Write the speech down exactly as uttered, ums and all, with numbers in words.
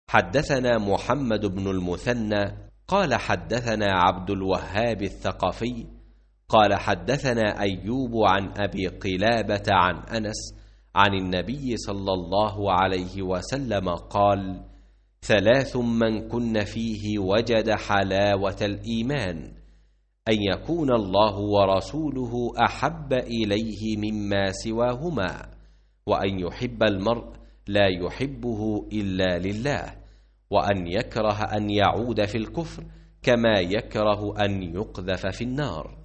حدثنا محمد بن المثنى قال حدثنا عبد الوهاب الثقفي قال حدثنا أيوب عن أبي قلابة عن أنس عن النبي صلى الله عليه وسلم قال: ثلاث من كن فيه وجد حلاوة الإيمان: أن يكون الله ورسوله أحب إليه مما سواهما، وأن يحب المرء لا يحبه إلا لله، وأن يكره أن يعود في الكفر كما يكره أن يقذف في النار.